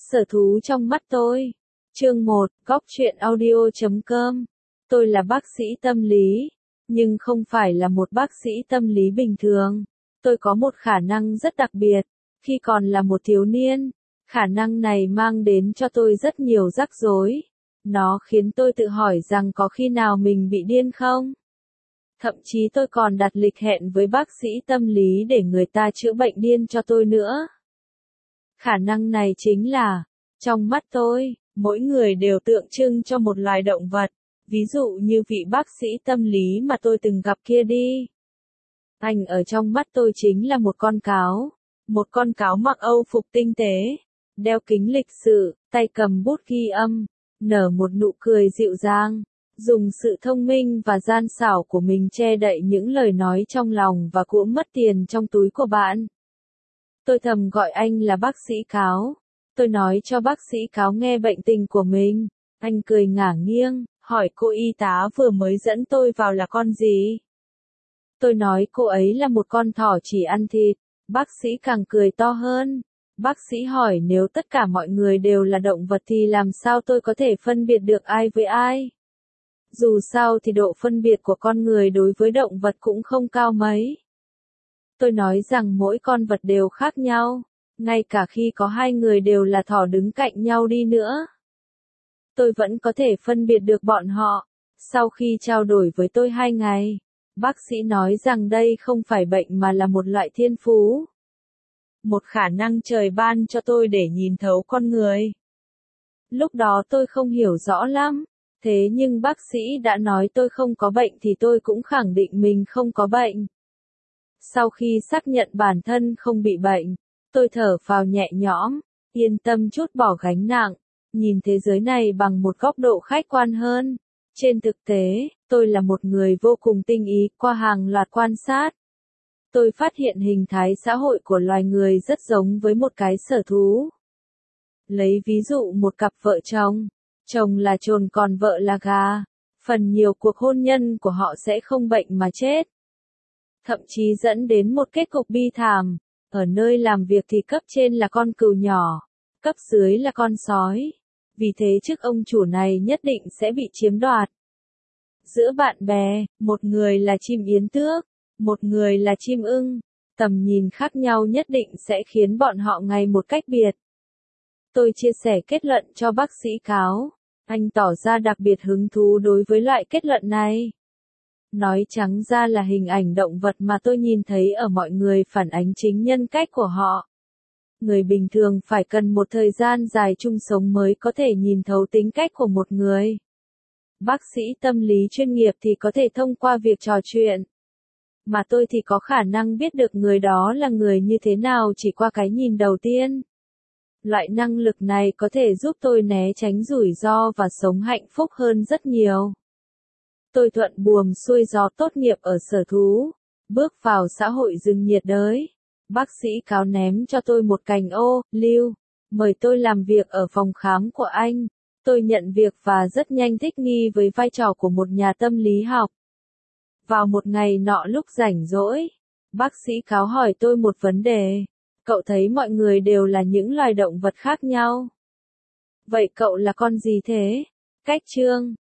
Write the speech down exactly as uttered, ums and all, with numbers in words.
Sở thú trong mắt tôi. Chương một, góc truyện audio chấm com. Tôi là bác sĩ tâm lý, nhưng không phải là một bác sĩ tâm lý bình thường. Tôi có một khả năng rất đặc biệt. Khi còn là một thiếu niên, khả năng này mang đến cho tôi rất nhiều rắc rối. Nó khiến tôi tự hỏi rằng có khi nào mình bị điên không? Thậm chí tôi còn đặt lịch hẹn với bác sĩ tâm lý để người ta chữa bệnh điên cho tôi nữa. Khả năng này chính là, trong mắt tôi, mỗi người đều tượng trưng cho một loài động vật, ví dụ như vị bác sĩ tâm lý mà tôi từng gặp kia đi. Anh ở trong mắt tôi chính là một con cáo, một con cáo mặc âu phục tinh tế, đeo kính lịch sự, tay cầm bút ghi âm, nở một nụ cười dịu dàng, dùng sự thông minh và gian xảo của mình che đậy những lời nói trong lòng và cuỗm mất tiền trong túi của bạn. Tôi thầm gọi anh là bác sĩ cáo. Tôi nói cho bác sĩ cáo nghe bệnh tình của mình. Anh cười ngả nghiêng, hỏi cô y tá vừa mới dẫn tôi vào là con gì? Tôi nói cô ấy là một con thỏ chỉ ăn thịt. Bác sĩ càng cười to hơn. Bác sĩ hỏi nếu tất cả mọi người đều là động vật thì làm sao tôi có thể phân biệt được ai với ai? Dù sao thì độ phân biệt của con người đối với động vật cũng không cao mấy. Tôi nói rằng mỗi con vật đều khác nhau, ngay cả khi có hai người đều là thỏ đứng cạnh nhau đi nữa. Tôi vẫn có thể phân biệt được bọn họ. Sau khi trao đổi với tôi hai ngày, bác sĩ nói rằng đây không phải bệnh mà là một loại thiên phú. Một khả năng trời ban cho tôi để nhìn thấu con người. Lúc đó tôi không hiểu rõ lắm, thế nhưng bác sĩ đã nói tôi không có bệnh thì tôi cũng khẳng định mình không có bệnh. Sau khi xác nhận bản thân không bị bệnh, tôi thở phào nhẹ nhõm, yên tâm chút bỏ gánh nặng, nhìn thế giới này bằng một góc độ khách quan hơn. Trên thực tế, tôi là một người vô cùng tinh ý, qua hàng loạt quan sát. Tôi phát hiện hình thái xã hội của loài người rất giống với một cái sở thú. Lấy ví dụ một cặp vợ chồng, chồng là chồn còn vợ là gà, phần nhiều cuộc hôn nhân của họ sẽ không bệnh mà chết. Thậm chí dẫn đến một kết cục bi thảm, ở nơi làm việc thì cấp trên là con cừu nhỏ, cấp dưới là con sói. Vì thế chức ông chủ này nhất định sẽ bị chiếm đoạt. Giữa bạn bè, một người là chim yến tước, một người là chim ưng, tầm nhìn khác nhau nhất định sẽ khiến bọn họ ngày một cách biệt. Tôi chia sẻ kết luận cho bác sĩ cáo, anh tỏ ra đặc biệt hứng thú đối với loại kết luận này. Nói trắng ra là hình ảnh động vật mà tôi nhìn thấy ở mọi người phản ánh chính nhân cách của họ. Người bình thường phải cần một thời gian dài chung sống mới có thể nhìn thấu tính cách của một người. Bác sĩ tâm lý chuyên nghiệp thì có thể thông qua việc trò chuyện. Mà tôi thì có khả năng biết được người đó là người như thế nào chỉ qua cái nhìn đầu tiên. Loại năng lực này có thể giúp tôi né tránh rủi ro và sống hạnh phúc hơn rất nhiều. Tôi thuận buồm xuôi gió tốt nghiệp ở sở thú, bước vào xã hội rừng nhiệt đới. Bác sĩ cáo ném cho tôi một cành ô, lưu, mời tôi làm việc ở phòng khám của anh. Tôi nhận việc và rất nhanh thích nghi với vai trò của một nhà tâm lý học. Vào một ngày nọ lúc rảnh rỗi, bác sĩ cáo hỏi tôi một vấn đề. Cậu thấy mọi người đều là những loài động vật khác nhau. Vậy cậu là con gì thế? Cách chương